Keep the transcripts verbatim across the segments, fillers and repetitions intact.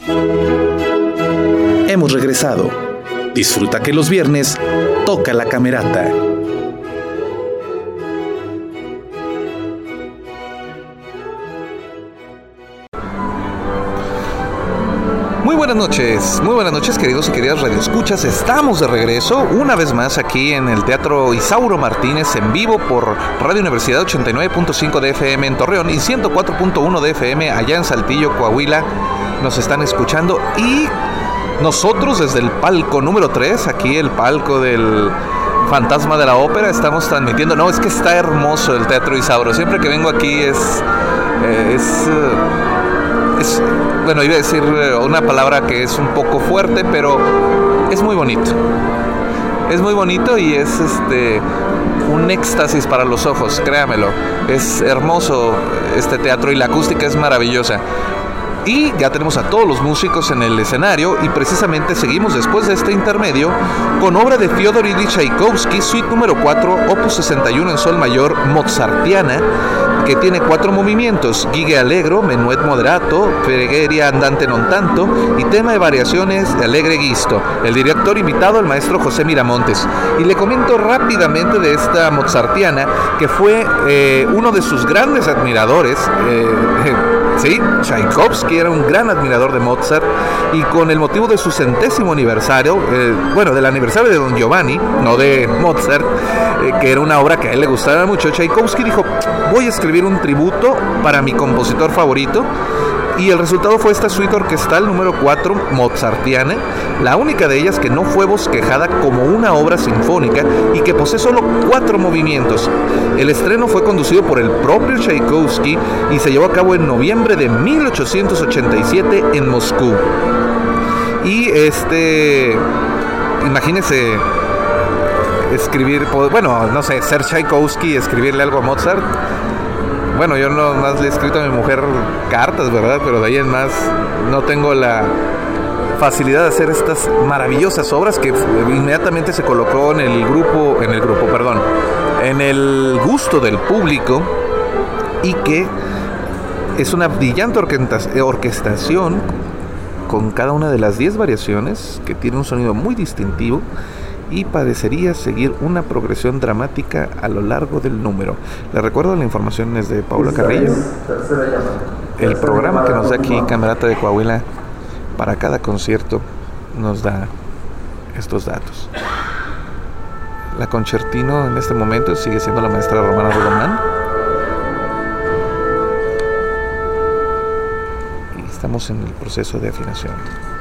Hemos regresado. Disfruta que los viernes toca la camerata. Muy buenas noches, muy buenas noches queridos y queridas radioescuchas. Estamos de regreso una vez más aquí en el Teatro Isauro Martínez en vivo por Radio Universidad ochenta y nueve punto cinco de F M en Torreón y ciento cuatro punto uno de F M allá en Saltillo, Coahuila. Nos están escuchando y nosotros desde el palco número tres, aquí el palco del Fantasma de la Ópera, estamos transmitiendo. No, es que está hermoso el Teatro Isauro. Siempre que vengo aquí es... Eh, es eh, Es, bueno, iba a decir una palabra que es un poco fuerte, pero es muy bonito. Es muy bonito y es este un éxtasis para los ojos, créamelo. Es hermoso este teatro y la acústica es maravillosa. Y ya tenemos a todos los músicos en el escenario y precisamente seguimos después de este intermedio con obra de Fyodor Ilich Tchaikovsky, suite número cuatro, opus sesenta y uno en sol mayor, mozartiana, que tiene cuatro movimientos: Gigue allegro, menuet moderato, pregheria andante non tanto y tema de variaciones de allegre guisto. El director invitado, el maestro José Miramontes. Y le comento rápidamente de esta mozartiana, que fue eh, uno de sus grandes admiradores, eh, eh, sí, Tchaikovsky era un gran admirador de Mozart, y con el motivo de su centésimo aniversario, eh, bueno, del aniversario de Don Giovanni, no de Mozart, eh, que era una obra que a él le gustaba mucho, Tchaikovsky dijo: voy a escribir un tributo para mi compositor favorito, y el resultado fue esta suite orquestal número cuatro, mozartiana, la única de ellas que no fue bosquejada como una obra sinfónica y que posee solo cuatro movimientos. El estreno fue conducido por el propio Tchaikovsky y se llevó a cabo en noviembre de mil ochocientos ochenta y siete en Moscú. Y este, imagínense escribir, bueno, no sé, ser Tchaikovsky y escribirle algo a Mozart. Bueno, yo no más le he escrito a mi mujer cartas, ¿verdad? Pero de ahí en más no tengo la facilidad de hacer estas maravillosas obras que inmediatamente se colocó en el grupo, en el grupo, perdón, en el gusto del público, y que es una brillante orquestación con cada una de las diez variaciones, que tiene un sonido muy distintivo y parecería seguir una progresión dramática a lo largo del número. Les recuerdo, la información es de Paula Carrillo. El programa que nos da aquí Camerata de Coahuila para cada concierto nos da estos datos. La concertino en este momento sigue siendo la maestra Romana Rodomán. Y estamos en el proceso de afinación.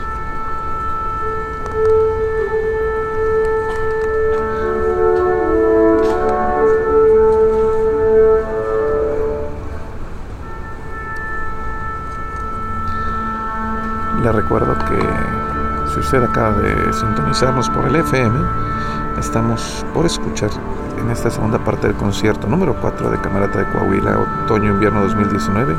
Le recuerdo que si usted acaba de sintonizarnos por el F M, estamos por escuchar en esta segunda parte del concierto número cuatro de Camerata de Coahuila, otoño-invierno dos mil diecinueve,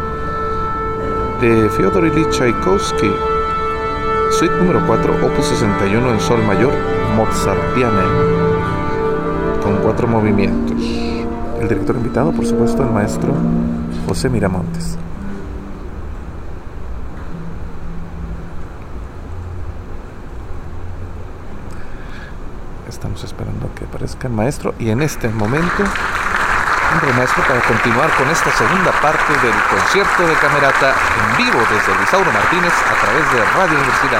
de Fyodor Ilich Tchaikovsky, suite número cuatro, opus sesenta y uno en sol mayor, mozartiana, con cuatro movimientos. El director invitado, por supuesto, el maestro José Miramontes. Estamos esperando que aparezca el maestro y en este momento un maestro para continuar con esta segunda parte del concierto de Camerata en vivo desde el Isauro Martínez a través de Radio Universidad.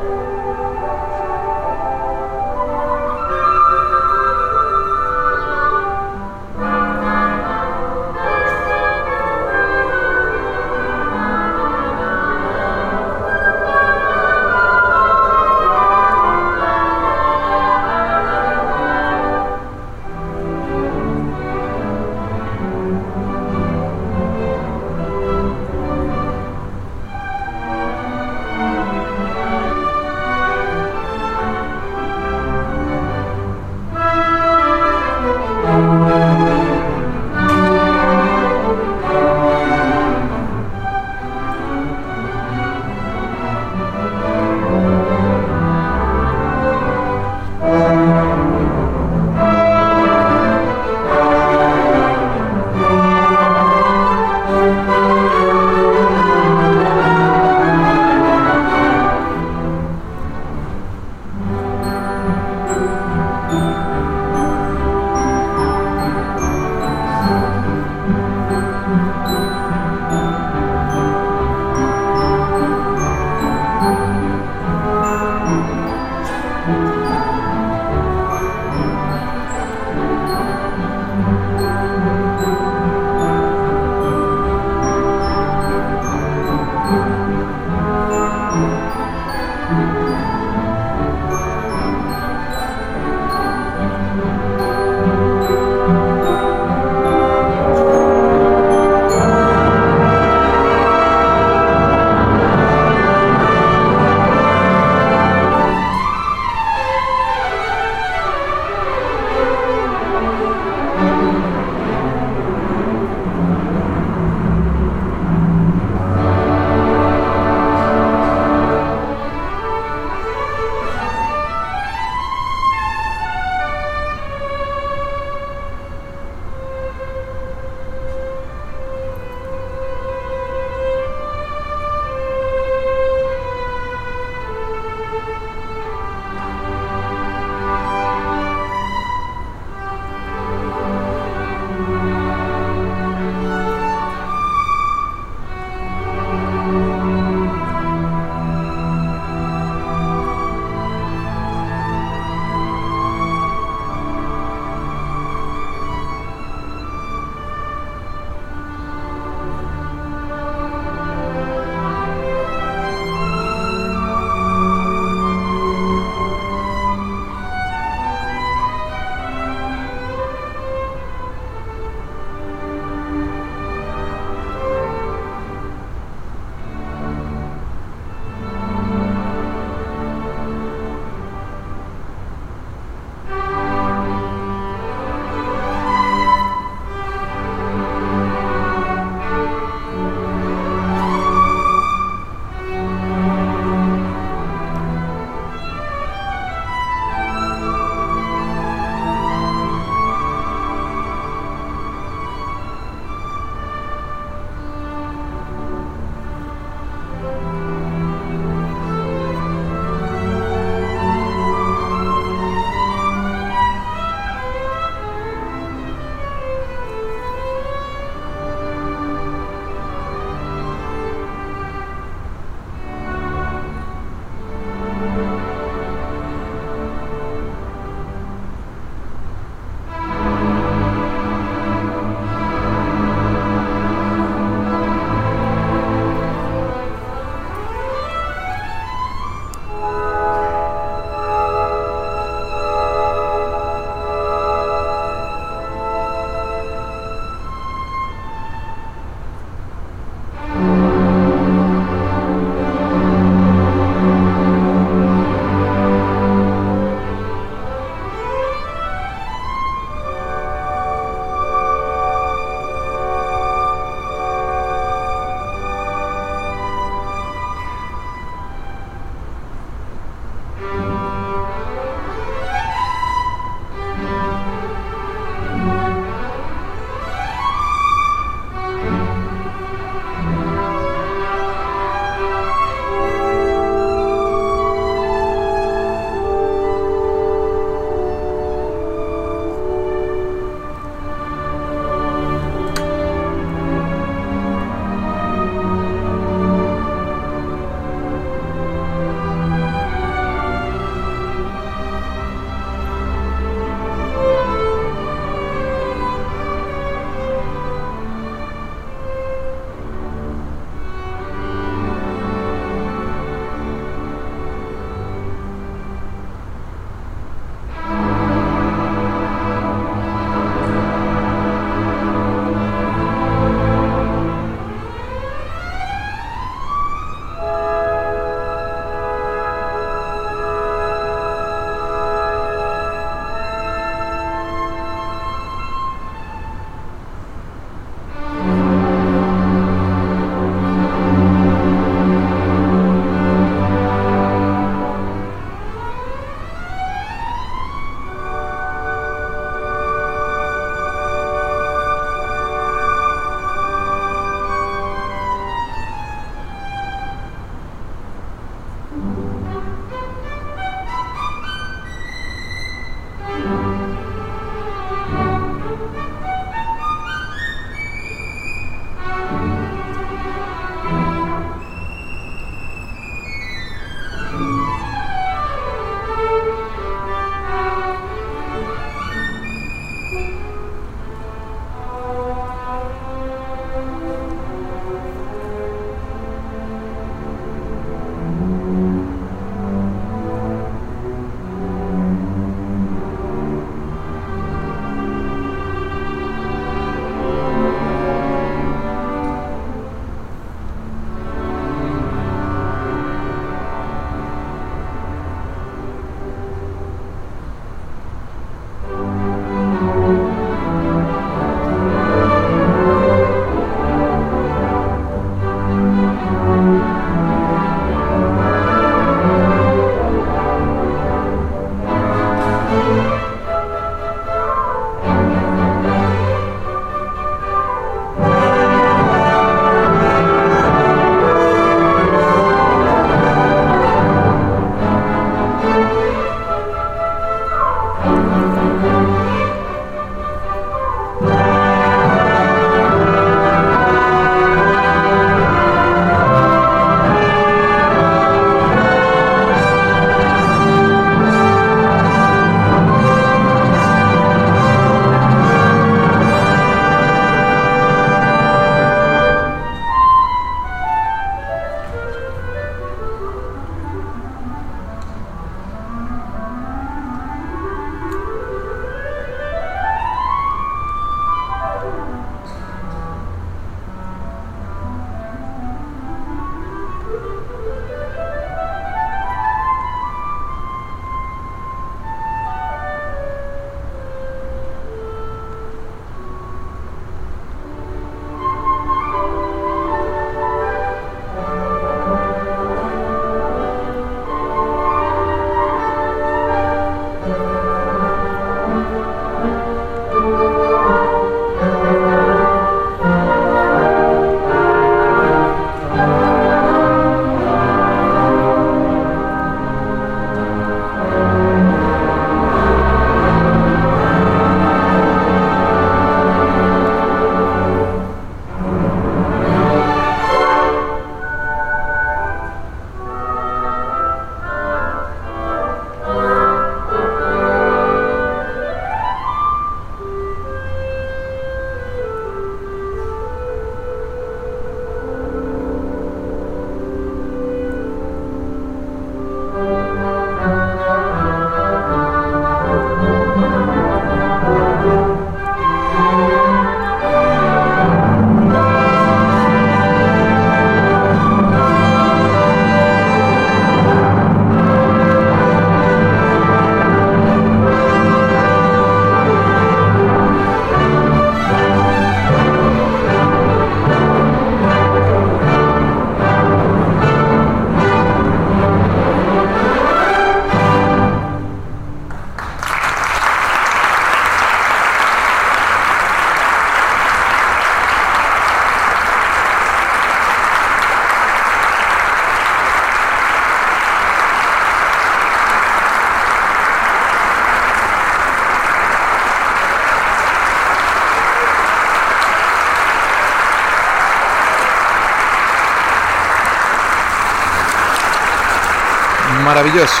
Maravilloso.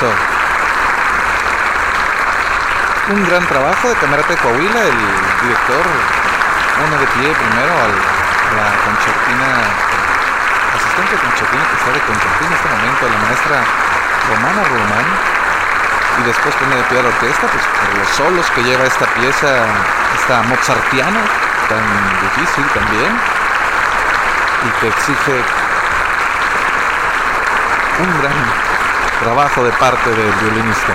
Un gran trabajo de Camerata de Coahuila. El director pone de pie primero a la concertina, asistente concertina que está de concertina en este momento, la maestra Romana Román, y después pone de pie a la orquesta, pues por los solos que lleva esta pieza, esta mozartiana, tan difícil también, y que exige un gran trabajo de parte del violinista.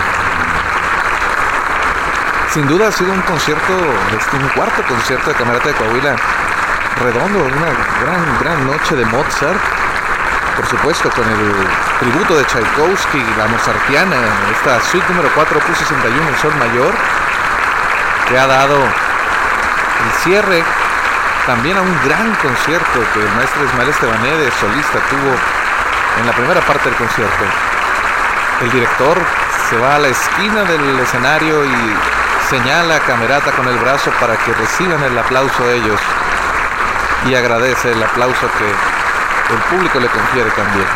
Sin duda ha sido un concierto, este, un cuarto concierto de Camerata de Coahuila redondo, una gran, gran noche de Mozart, por supuesto con el tributo de Tchaikovsky, la mozartiana, esta suite número cuatro, opus sesenta y uno en sol mayor, que ha dado el cierre también a un gran concierto que el maestro Ismael Estebanede, solista, tuvo en la primera parte del concierto. El director se va a la esquina del escenario y señala a Camerata con el brazo para que reciban el aplauso de ellos, y agradece el aplauso que el público le confiere también.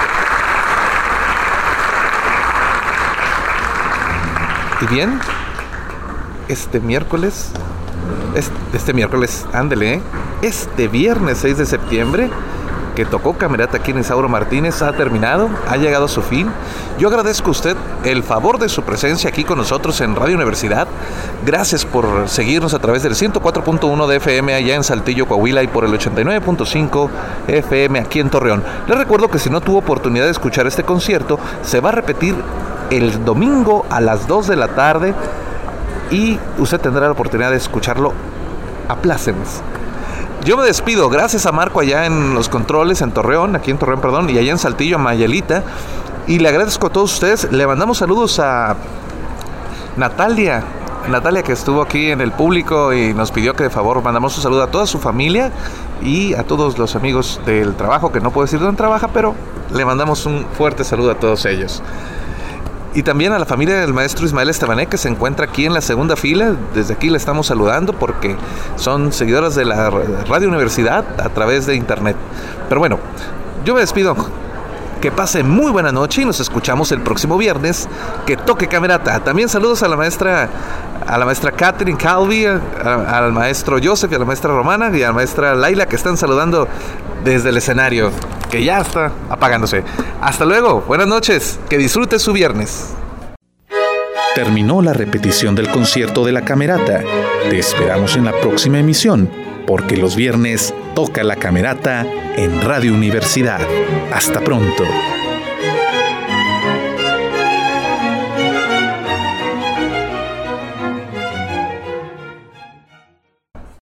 Y bien, este miércoles, este, este miércoles, ándele, ¿eh? este viernes seis de septiembre, que tocó Camerata aquí en Isauro Martínez, ha terminado, ha llegado a su fin. Yo agradezco a usted el favor de su presencia aquí con nosotros en Radio Universidad. Gracias por seguirnos a través del ciento cuatro punto uno de F M allá en Saltillo, Coahuila, y por el ochenta y nueve punto cinco F M aquí en Torreón. Les recuerdo que si no tuvo oportunidad de escuchar este concierto, se va a repetir el domingo a las dos de la tarde y usted tendrá la oportunidad de escucharlo a plácemes. Yo me despido, gracias a Marco allá en los controles, en Torreón, aquí en Torreón, perdón, y allá en Saltillo, a Mayelita, y le agradezco a todos ustedes. Le mandamos saludos a Natalia, Natalia que estuvo aquí en el público y nos pidió que de favor mandamos un saludo a toda su familia y a todos los amigos del trabajo, que no puedo decir dónde trabaja, pero le mandamos un fuerte saludo a todos ellos. Y también a la familia del maestro Ismael Estebané, que se encuentra aquí en la segunda fila. Desde aquí le estamos saludando porque son seguidoras de la Radio Universidad a través de internet. Pero bueno, yo me despido. Que pase muy buena noche y nos escuchamos el próximo viernes. Que toque Camerata. También saludos a la maestra a la maestra Catherine Calvi, a, a, al maestro Joseph y a la maestra Romana y a la maestra Laila, que están saludando desde el escenario, que ya está apagándose. Hasta luego, buenas noches, que disfrute su viernes. Terminó la repetición del concierto de la Camerata. Te esperamos en la próxima emisión, porque los viernes toca la Camerata en Radio Universidad. Hasta pronto.